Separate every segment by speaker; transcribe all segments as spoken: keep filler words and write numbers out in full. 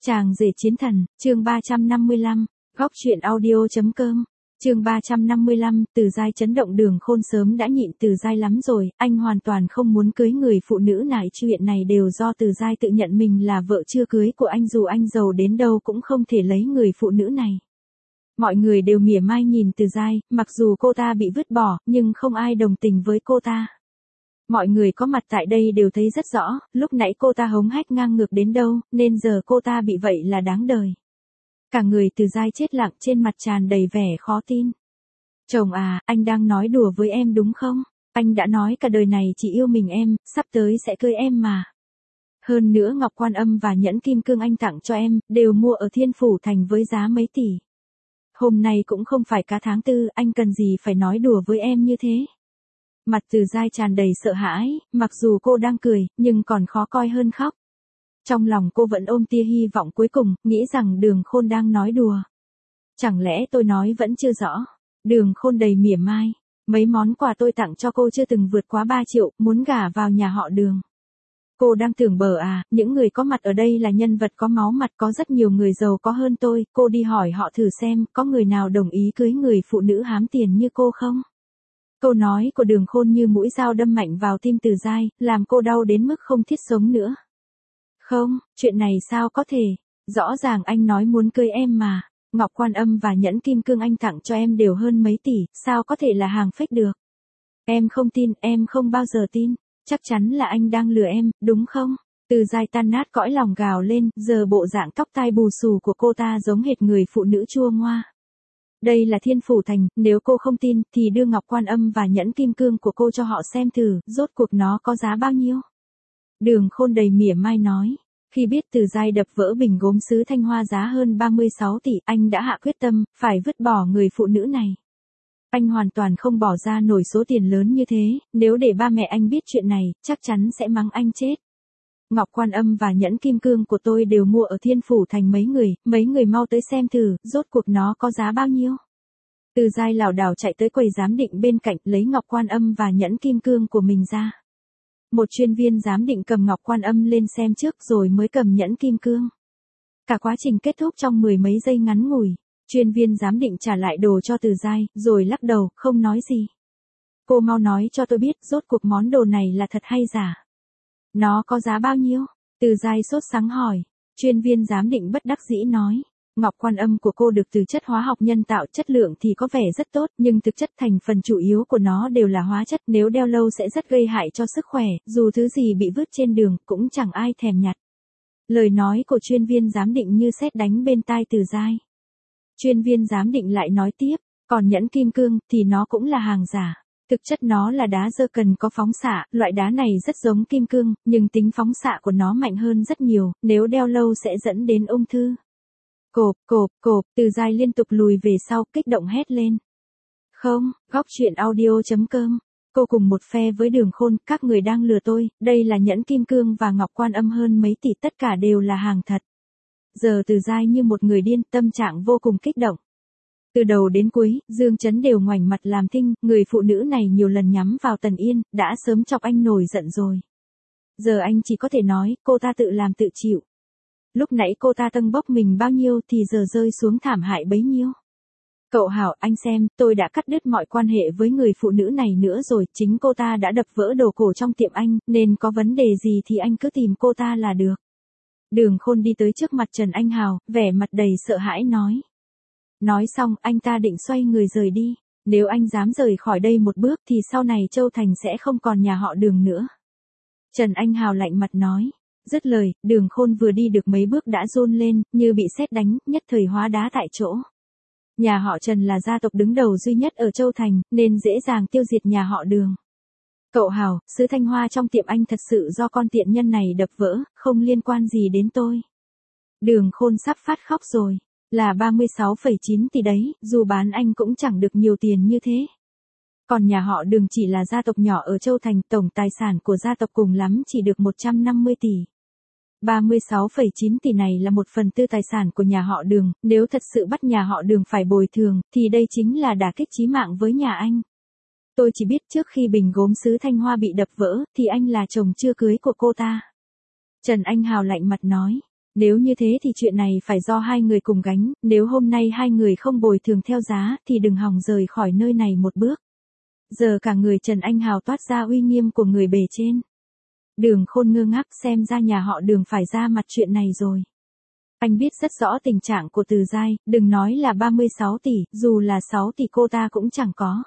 Speaker 1: Chàng rể chiến thần, chương ba trăm năm mươi lăm, góc truyện audio.com, chương ba trăm năm mươi lăm, Từ Giai chấn động. Đường Khôn sớm đã nhịn Từ Giai lắm rồi, anh hoàn toàn không muốn cưới người phụ nữ này. Chuyện này đều do Từ Giai tự nhận mình là vợ chưa cưới của anh, dù anh giàu đến đâu cũng không thể lấy người phụ nữ này. Mọi người đều mỉa mai nhìn Từ Giai, mặc dù cô ta bị vứt bỏ, nhưng không ai đồng tình với cô ta. Mọi người có mặt tại đây đều thấy rất rõ, lúc nãy cô ta hống hách ngang ngược đến đâu, nên giờ cô ta bị vậy là đáng đời. Cả người Từ Giai chết lặng, trên mặt tràn đầy vẻ khó tin. Chồng à, anh đang nói đùa với em đúng không? Anh đã nói cả đời này chỉ yêu mình em, sắp tới sẽ cưới em mà. Hơn nữa ngọc quan âm và nhẫn kim cương anh tặng cho em, đều mua ở Thiên Phủ Thành với giá mấy tỷ. Hôm nay cũng không phải cả tháng tư, anh cần gì phải nói đùa với em như thế? Mặt Từ Giai tràn đầy sợ hãi, mặc dù cô đang cười, nhưng còn khó coi hơn khóc. Trong lòng cô vẫn ôm tia hy vọng cuối cùng, nghĩ rằng Đường Khôn đang nói đùa. Chẳng lẽ tôi nói vẫn chưa rõ? Đường Khôn đầy mỉa mai. Mấy món quà tôi tặng cho cô chưa từng vượt quá ba triệu, muốn gả vào nhà họ Đường. Cô đang tưởng bở à, những người có mặt ở đây là nhân vật có máu mặt, có rất nhiều người giàu có hơn tôi, cô đi hỏi họ thử xem, có người nào đồng ý cưới người phụ nữ hám tiền như cô không? Câu nói của Đường Khôn như mũi dao đâm mạnh vào tim Từ Giai, làm cô đau đến mức không thiết sống nữa. Không, chuyện này sao có thể, rõ ràng anh nói muốn cưới em mà, ngọc quan âm và nhẫn kim cương anh tặng cho em đều hơn mấy tỷ, sao có thể là hàng fake được? Em không tin, em không bao giờ tin, chắc chắn là anh đang lừa em, đúng không? Từ Giai tan nát cõi lòng gào lên, giờ bộ dạng tóc tai bù xù của cô ta giống hệt người phụ nữ chua ngoa. Đây là Thiên Phủ Thành, nếu cô không tin, thì đưa ngọc quan âm và nhẫn kim cương của cô cho họ xem thử, rốt cuộc nó có giá bao nhiêu. Đường Khôn đầy mỉa mai nói, khi biết Từ Giai đập vỡ bình gốm sứ Thanh Hoa giá hơn ba mươi sáu tỷ, anh đã hạ quyết tâm, phải vứt bỏ người phụ nữ này. Anh hoàn toàn không bỏ ra nổi số tiền lớn như thế, nếu để ba mẹ anh biết chuyện này, chắc chắn sẽ mắng anh chết. Ngọc quan âm và nhẫn kim cương của tôi đều mua ở Thiên Phủ Thành, mấy người, mấy người mau tới xem thử, rốt cuộc nó có giá bao nhiêu. Từ Giai lảo đảo chạy tới quầy giám định bên cạnh, lấy ngọc quan âm và nhẫn kim cương của mình ra. Một chuyên viên giám định cầm ngọc quan âm lên xem trước rồi mới cầm nhẫn kim cương. Cả quá trình kết thúc trong mười mấy giây ngắn ngủi, chuyên viên giám định trả lại đồ cho Từ Giai, rồi lắc đầu, không nói gì. Cô mau nói cho tôi biết, rốt cuộc món đồ này là thật hay giả? Nó có giá bao nhiêu? Từ Giai sốt sắng hỏi. Chuyên viên giám định bất đắc dĩ nói. Ngọc quan âm của cô được từ chất hóa học nhân tạo, chất lượng thì có vẻ rất tốt, nhưng thực chất thành phần chủ yếu của nó đều là hóa chất, nếu đeo lâu sẽ rất gây hại cho sức khỏe, dù thứ gì bị vứt trên đường, cũng chẳng ai thèm nhặt. Lời nói của chuyên viên giám định như sét đánh bên tai Từ Giai. Chuyên viên giám định lại nói tiếp, còn nhẫn kim cương, thì nó cũng là hàng giả. Thực chất nó là đá dơ cần có phóng xạ, loại đá này rất giống kim cương, nhưng tính phóng xạ của nó mạnh hơn rất nhiều, nếu đeo lâu sẽ dẫn đến ung thư. Cộp, cộp, cộp, Từ Giai liên tục lùi về sau, kích động hét lên. Không, góc truyện audio.com, cô cùng một phe với Đường Khôn, các người đang lừa tôi, đây là nhẫn kim cương và ngọc quan âm hơn mấy tỷ, tất cả đều là hàng thật. Giờ Từ Giai như một người điên, tâm trạng vô cùng kích động. Từ đầu đến cuối, Dương Chấn đều ngoảnh mặt làm thinh, người phụ nữ này nhiều lần nhắm vào Tần Yên, đã sớm chọc anh nổi giận rồi. Giờ anh chỉ có thể nói, cô ta tự làm tự chịu. Lúc nãy cô ta tâng bốc mình bao nhiêu thì giờ rơi xuống thảm hại bấy nhiêu. Cậu Hảo, anh xem, tôi đã cắt đứt mọi quan hệ với người phụ nữ này nữa rồi, chính cô ta đã đập vỡ đồ cổ trong tiệm anh, nên có vấn đề gì thì anh cứ tìm cô ta là được. Đường Khôn đi tới trước mặt Trần Anh Hào, vẻ mặt đầy sợ hãi nói. Nói xong, anh ta định xoay người rời đi. Nếu anh dám rời khỏi đây một bước thì sau này Châu Thành sẽ không còn nhà họ Đường nữa. Trần Anh Hào lạnh mặt nói. Dứt lời, Đường Khôn vừa đi được mấy bước đã run lên, như bị sét đánh, nhất thời hóa đá tại chỗ. Nhà họ Trần là gia tộc đứng đầu duy nhất ở Châu Thành, nên dễ dàng tiêu diệt nhà họ Đường. Cậu Hào, sứ Thanh Hoa trong tiệm anh thật sự do con tiện nhân này đập vỡ, không liên quan gì đến tôi. Đường Khôn sắp phát khóc rồi. Là ba mươi sáu phẩy chín tỷ đấy, dù bán anh cũng chẳng được nhiều tiền như thế. Còn nhà họ Đường chỉ là gia tộc nhỏ ở Châu Thành, tổng tài sản của gia tộc cùng lắm chỉ được một trăm năm mươi tỷ. ba mươi sáu phẩy chín tỷ này là một phần tư tài sản của nhà họ Đường, nếu thật sự bắt nhà họ Đường phải bồi thường, thì đây chính là đả kích chí mạng với nhà anh. Tôi chỉ biết trước khi bình gốm sứ Thanh Hoa bị đập vỡ, thì anh là chồng chưa cưới của cô ta. Trần Anh Hào lạnh mặt nói. Nếu như thế thì chuyện này phải do hai người cùng gánh, nếu hôm nay hai người không bồi thường theo giá thì đừng hòng rời khỏi nơi này một bước. Giờ cả người Trần Anh Hào toát ra uy nghiêm của người bề trên. Đường Khôn ngơ ngác, xem ra nhà họ Đường phải ra mặt chuyện này rồi. Anh biết rất rõ tình trạng của Từ Giai, đừng nói là ba mươi sáu tỷ, dù là sáu tỷ cô ta cũng chẳng có.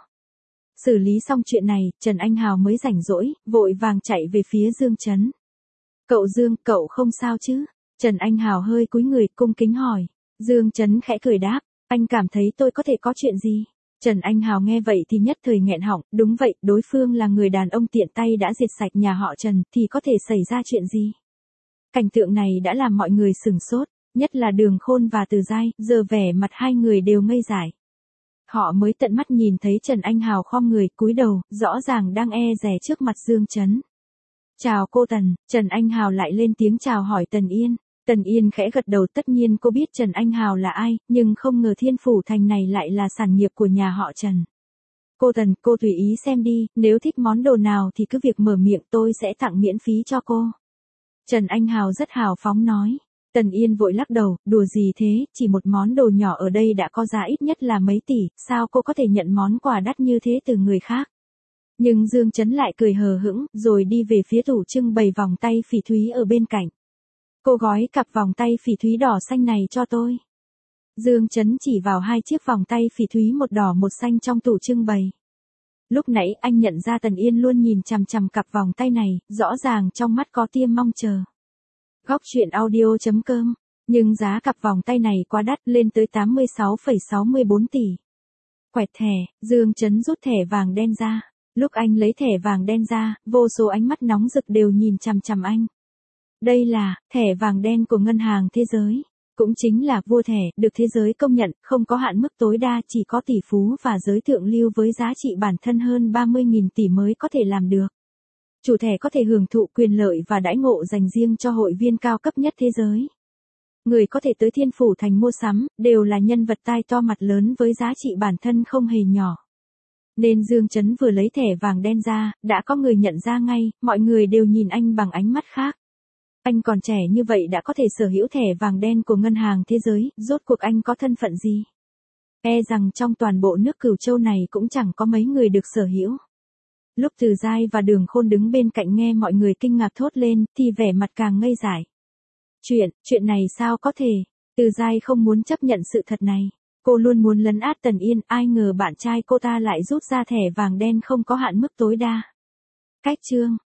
Speaker 1: Xử lý xong chuyện này, Trần Anh Hào mới rảnh rỗi, vội vàng chạy về phía Dương Chấn. Cậu Dương, cậu không sao chứ? Trần Anh Hào hơi cúi người, cung kính hỏi. Dương Chấn khẽ cười đáp, anh cảm thấy tôi có thể có chuyện gì? Trần Anh Hào nghe vậy thì nhất thời nghẹn họng, đúng vậy, đối phương là người đàn ông tiện tay đã diệt sạch nhà họ Trần, thì có thể xảy ra chuyện gì? Cảnh tượng này đã làm mọi người sửng sốt, nhất là Đường Khôn và Từ Giai, giờ vẻ mặt hai người đều ngây dại. Họ mới tận mắt nhìn thấy Trần Anh Hào khom người, cúi đầu, rõ ràng đang e dè trước mặt Dương Chấn. Chào cô Tần, Trần Anh Hào lại lên tiếng chào hỏi Tần Yên. Tần Yên khẽ gật đầu, tất nhiên cô biết Trần Anh Hào là ai, nhưng không ngờ Thiên Phủ Thành này lại là sản nghiệp của nhà họ Trần. Cô Tần, cô tùy ý xem đi, nếu thích món đồ nào thì cứ việc mở miệng, tôi sẽ tặng miễn phí cho cô. Trần Anh Hào rất hào phóng nói. Tần Yên vội lắc đầu, đùa gì thế, chỉ một món đồ nhỏ ở đây đã có giá ít nhất là mấy tỷ, sao cô có thể nhận món quà đắt như thế từ người khác. Nhưng Dương Chấn lại cười hờ hững, rồi đi về phía tủ trưng bày vòng tay phỉ thúy ở bên cạnh. Cô gói cặp vòng tay phỉ thúy đỏ xanh này cho tôi. Dương Chấn chỉ vào hai chiếc vòng tay phỉ thúy một đỏ một xanh trong tủ trưng bày. Lúc nãy anh nhận ra Tần Yên luôn nhìn chằm chằm cặp vòng tay này, rõ ràng trong mắt có tia mong chờ. Góc truyện audio chấm com, nhưng giá cặp vòng tay này quá đắt, lên tới tám mươi sáu phẩy sáu mươi bốn tỷ. Quẹt thẻ, Dương Chấn rút thẻ vàng đen ra. Lúc anh lấy thẻ vàng đen ra, vô số ánh mắt nóng rực đều nhìn chằm chằm anh. Đây là thẻ vàng đen của Ngân hàng Thế giới, cũng chính là vua thẻ, được thế giới công nhận, không có hạn mức tối đa, chỉ có tỷ phú và giới thượng lưu với giá trị bản thân hơn ba mươi nghìn tỷ mới có thể làm được. Chủ thẻ có thể hưởng thụ quyền lợi và đãi ngộ dành riêng cho hội viên cao cấp nhất thế giới. Người có thể tới Thiên Phủ Thành mua sắm, đều là nhân vật tai to mặt lớn với giá trị bản thân không hề nhỏ. Nên Dương Chấn vừa lấy thẻ vàng đen ra, đã có người nhận ra ngay, mọi người đều nhìn anh bằng ánh mắt khác. Anh còn trẻ như vậy đã có thể sở hữu thẻ vàng đen của Ngân hàng Thế giới, rốt cuộc anh có thân phận gì? E rằng trong toàn bộ nước Cửu Châu này cũng chẳng có mấy người được sở hữu. Lúc Từ Giai và Đường Khôn đứng bên cạnh nghe mọi người kinh ngạc thốt lên, thì vẻ mặt càng ngây dại. Chuyện, chuyện này sao có thể? Từ Giai không muốn chấp nhận sự thật này. Cô luôn muốn lấn át Tần Yên, ai ngờ bạn trai cô ta lại rút ra thẻ vàng đen không có hạn mức tối đa. Cách chương